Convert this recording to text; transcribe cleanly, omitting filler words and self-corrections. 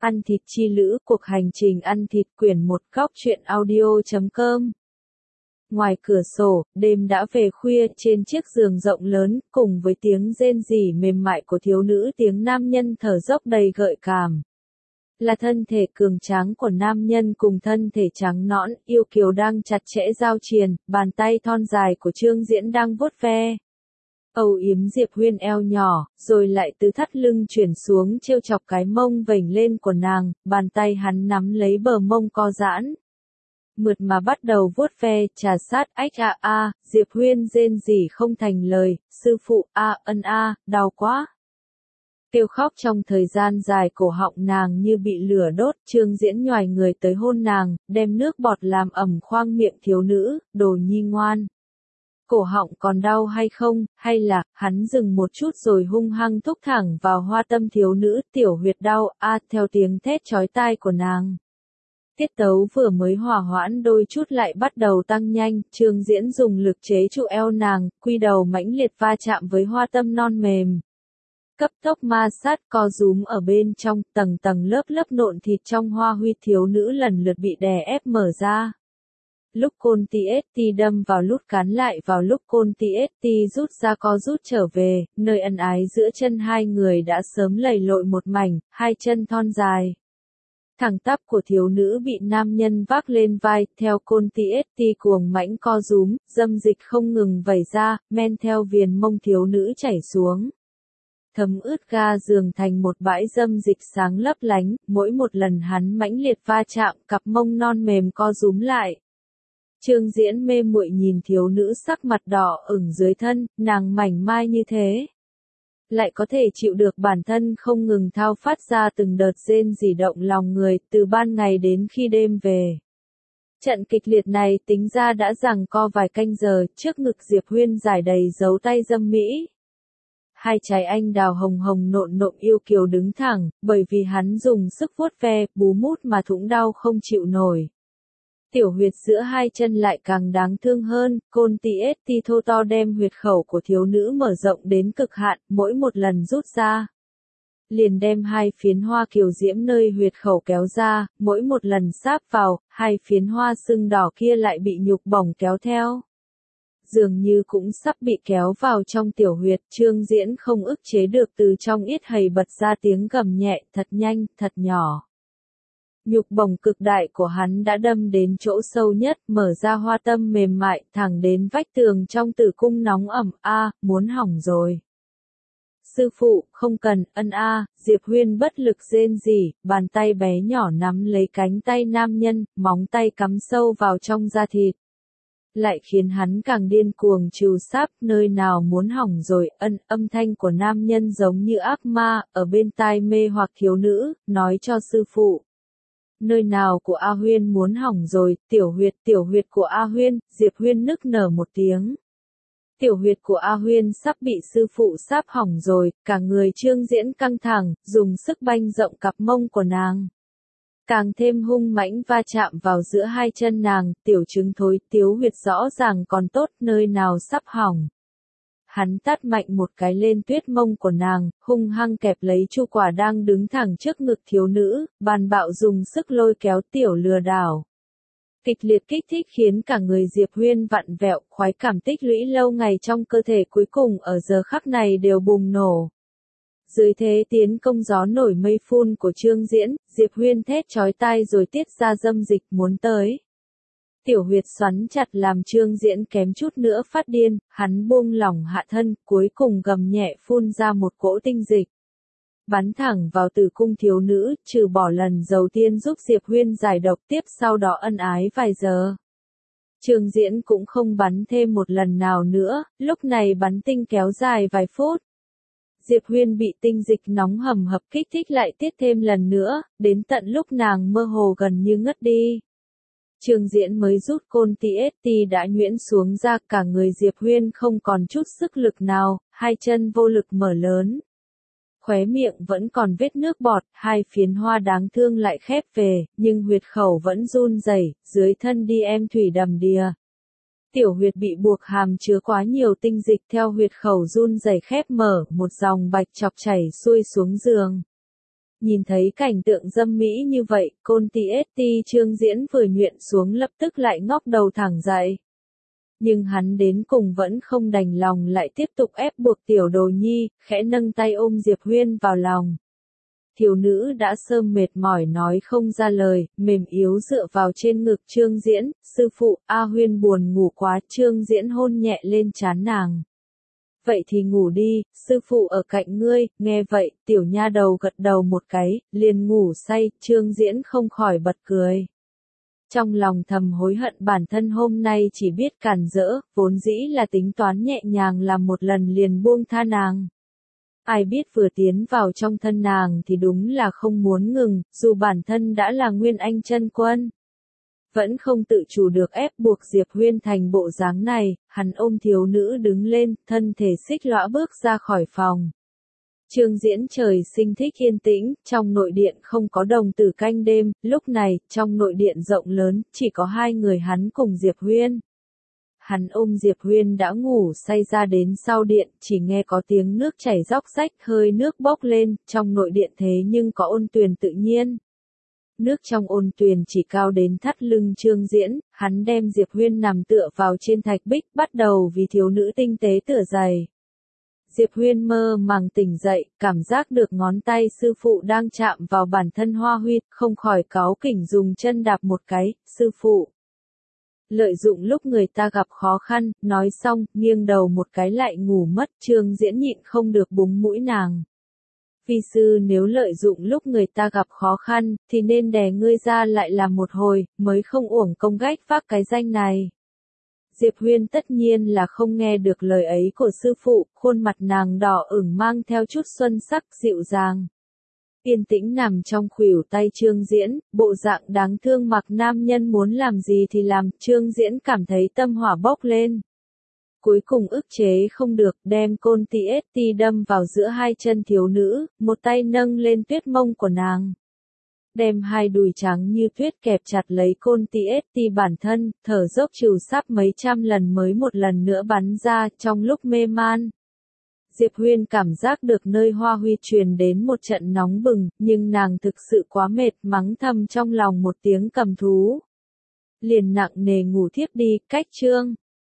Ăn thịt chi lữ, cuộc hành trình ăn thịt, quyển 1, góc truyện audio.com. Ngoài cửa sổ, đêm đã về khuya, trên chiếc giường rộng lớn, cùng với tiếng rên rỉ mềm mại của thiếu nữ, tiếng nam nhân thở dốc đầy gợi cảm. Là thân thể cường tráng của nam nhân cùng thân thể trắng nõn, yêu kiều đang chặt chẽ giao triền, bàn tay thon dài của Trương Diễn đang vuốt ve. Âu yếm Diệp Huyên eo nhỏ, rồi lại từ thắt lưng chuyển xuống trêu chọc cái mông vểnh lên của nàng, bàn tay hắn nắm lấy bờ mông co giãn. Mượt mà bắt đầu vuốt ve, trà sát, ách Diệp Huyên rên rỉ không thành lời, sư phụ, đau quá. Kêu khóc trong thời gian dài, cổ họng nàng như bị lửa đốt. Trương Diễn nhoài người tới hôn nàng, đem nước bọt làm ẩm khoang miệng thiếu nữ, đồ nhi ngoan. Cổ họng còn đau hay không, hay là, hắn dừng một chút rồi hung hăng thúc thẳng vào hoa tâm thiếu nữ, tiểu huyệt đau, theo tiếng thét chói tai của nàng. Tiết tấu vừa mới hòa hoãn đôi chút lại bắt đầu tăng nhanh, Trương Diễn dùng lực chế trụ eo nàng, quy đầu mãnh liệt va chạm với hoa tâm non mềm. Cấp tốc ma sát co rúm ở bên trong, tầng tầng lớp lớp nộn thịt trong hoa huy thiếu nữ lần lượt bị đè ép mở ra. Lúc côn TST đâm vào lúc cán lại vào, lúc côn TST rút ra co rút trở về, nơi ân ái giữa chân hai người đã sớm lầy lội một mảnh, hai chân thon dài. Thẳng tắp của thiếu nữ bị nam nhân vác lên vai, theo côn TST cuồng mãnh co rúm, dâm dịch không ngừng vẩy ra, men theo viền mông thiếu nữ chảy xuống. Thấm ướt ga giường thành một bãi dâm dịch sáng lấp lánh, mỗi một lần hắn mãnh liệt va chạm, cặp mông non mềm co rúm lại. Trương Diễn mê muội nhìn thiếu nữ sắc mặt đỏ ửng dưới thân, nàng mảnh mai như thế. Lại có thể chịu được bản thân không ngừng thao phát ra từng đợt rên rỉ động lòng người, từ ban ngày đến khi đêm về. Trận kịch liệt này tính ra đã giằng co vài canh giờ, trước ngực Diệp Huyên rải đầy dấu tay dâm mỹ. Hai trái anh đào hồng hồng nộn nộn yêu kiều đứng thẳng, bởi vì hắn dùng sức vuốt ve, bú mút mà thủng đau không chịu nổi. Tiểu huyệt giữa hai chân lại càng đáng thương hơn, côn TST thô to đem huyệt khẩu của thiếu nữ mở rộng đến cực hạn, mỗi một lần rút ra. Liền đem hai phiến hoa kiều diễm nơi huyệt khẩu kéo ra, mỗi một lần sáp vào, hai phiến hoa sưng đỏ kia lại bị nhục bổng kéo theo. Dường như cũng sắp bị kéo vào trong tiểu huyệt, Trương Diễn không ức chế được từ trong yết hầy bật ra tiếng gầm nhẹ, thật nhanh, thật nhỏ. Nhục bổng cực đại của hắn đã đâm đến chỗ sâu nhất, mở ra hoa tâm mềm mại, thẳng đến vách tường trong tử cung nóng ẩm, muốn hỏng rồi. Sư phụ, không cần, Diệp Huyên bất lực rên rỉ, bàn tay bé nhỏ nắm lấy cánh tay nam nhân, móng tay cắm sâu vào trong da thịt. Lại khiến hắn càng điên cuồng trừ sáp, nơi nào muốn hỏng rồi, âm thanh của nam nhân giống như ác ma, ở bên tai mê hoặc thiếu nữ, nói cho sư phụ. Nơi nào của A Huyên muốn hỏng rồi, tiểu huyệt của A Huyên, Diệp Huyên nức nở một tiếng. Tiểu huyệt của A Huyên sắp bị sư phụ sáp hỏng rồi, cả người Trương Diễn căng thẳng, dùng sức banh rộng cặp mông của nàng. Càng thêm hung mãnh va chạm vào giữa hai chân nàng, tiểu trứng thối, tiếu huyệt rõ ràng còn tốt, nơi nào sắp hỏng. Hắn tát mạnh một cái lên tuyết mông của nàng, hung hăng kẹp lấy chu quả đang đứng thẳng trước ngực thiếu nữ, bàn bạo dùng sức lôi kéo tiểu lừa đảo. Kịch liệt kích thích khiến cả người Diệp Huyên vặn vẹo, khoái cảm tích lũy lâu ngày trong cơ thể cuối cùng ở giờ khắc này đều bùng nổ. Dưới thế tiến công gió nổi mây phun của Trương Diễn, Diệp Huyên thét chói tai rồi tiết ra dâm dịch muốn tới. Tiểu huyệt xoắn chặt làm Trương Diễn kém chút nữa phát điên, hắn buông lỏng hạ thân, cuối cùng gầm nhẹ phun ra một cỗ tinh dịch. Bắn thẳng vào tử cung thiếu nữ, trừ bỏ lần đầu tiên giúp Diệp Huyên giải độc, tiếp sau đó ân ái vài giờ. Trương Diễn cũng không bắn thêm một lần nào nữa, lúc này bắn tinh kéo dài vài phút. Diệp Huyên bị tinh dịch nóng hầm hập kích thích lại tiết thêm lần nữa, đến tận lúc nàng mơ hồ gần như ngất đi. Trương Diễn mới rút côn TST đã nhuyễn xuống ra, cả người Diệp Huyên không còn chút sức lực nào, hai chân vô lực mở lớn. Khóe miệng vẫn còn vết nước bọt, hai phiến hoa đáng thương lại khép về, nhưng huyệt khẩu vẫn run rẩy, dưới thân đi em thủy đầm đìa. Tiểu huyệt bị buộc hàm chứa quá nhiều tinh dịch, theo huyệt khẩu run rẩy khép mở, một dòng bạch chọc chảy xuôi xuống giường. Nhìn thấy cảnh tượng dâm mỹ như vậy, Côn TST Trương Diễn vừa nhuyễn xuống lập tức lại ngóc đầu thẳng dậy. Nhưng hắn đến cùng vẫn không đành lòng lại tiếp tục ép buộc tiểu đồ nhi, khẽ nâng tay ôm Diệp Huyên vào lòng. Thiếu nữ đã sớm mệt mỏi nói không ra lời, mềm yếu dựa vào trên ngực Trương Diễn, sư phụ, A Huyên buồn ngủ quá, Trương Diễn hôn nhẹ lên trán nàng. Vậy thì ngủ đi, sư phụ ở cạnh ngươi, nghe vậy, tiểu nha đầu gật đầu một cái, liền ngủ say, Trương Diễn không khỏi bật cười. Trong lòng thầm hối hận bản thân hôm nay chỉ biết cản rỡ, vốn dĩ là tính toán nhẹ nhàng làm một lần liền buông tha nàng. Ai biết vừa tiến vào trong thân nàng thì đúng là không muốn ngừng, dù bản thân đã là Nguyên Anh chân quân. Vẫn không tự chủ được ép buộc Diệp Huyên thành bộ dáng này, hắn ôm thiếu nữ đứng lên, thân thể xích lõa bước ra khỏi phòng. Trương Diễn trời sinh thích yên tĩnh, trong nội điện không có đồng tử canh đêm, lúc này, trong nội điện rộng lớn, chỉ có hai người hắn cùng Diệp Huyên. Hắn ôm Diệp Huyên đã ngủ say ra đến sau điện, chỉ nghe có tiếng nước chảy róc rách, hơi nước bốc lên, trong nội điện thế nhưng có ôn tuyền tự nhiên. Nước trong ôn tuyền chỉ cao đến thắt lưng Trương Diễn, hắn đem Diệp Huyên nằm tựa vào trên thạch bích, bắt đầu vì thiếu nữ tinh tế tựa giày. Diệp Huyên mơ màng tỉnh dậy, cảm giác được ngón tay sư phụ đang chạm vào bản thân hoa huyết, không khỏi cáu kỉnh dùng chân đạp một cái, sư phụ. Lợi dụng lúc người ta gặp khó khăn, nói xong, nghiêng đầu một cái lại ngủ mất, Trương Diễn nhịn không được búng mũi nàng. Vi sư nếu lợi dụng lúc người ta gặp khó khăn, thì nên đè ngươi ra lại làm một hồi, mới không uổng công gách vác cái danh này. Diệp Huyên tất nhiên là không nghe được lời ấy của sư phụ, khuôn mặt nàng đỏ ửng mang theo chút xuân sắc dịu dàng. Yên tĩnh nằm trong khuỷu tay Trương Diễn, bộ dạng đáng thương mặc nam nhân muốn làm gì thì làm, Trương Diễn cảm thấy tâm hỏa bốc lên. Cuối cùng ức chế không được, đem Côn TST đâm vào giữa hai chân thiếu nữ, một tay nâng lên tuyết mông của nàng. Đem hai đùi trắng như tuyết kẹp chặt lấy Côn TST bản thân, thở dốc trừ sắp mấy trăm lần mới một lần nữa bắn ra, trong lúc mê man. Diệp Huyên cảm giác được nơi hoa huy truyền đến một trận nóng bừng, nhưng nàng thực sự quá mệt, mắng thầm trong lòng một tiếng cầm thú. Liền nặng nề ngủ thiếp đi, cách chương.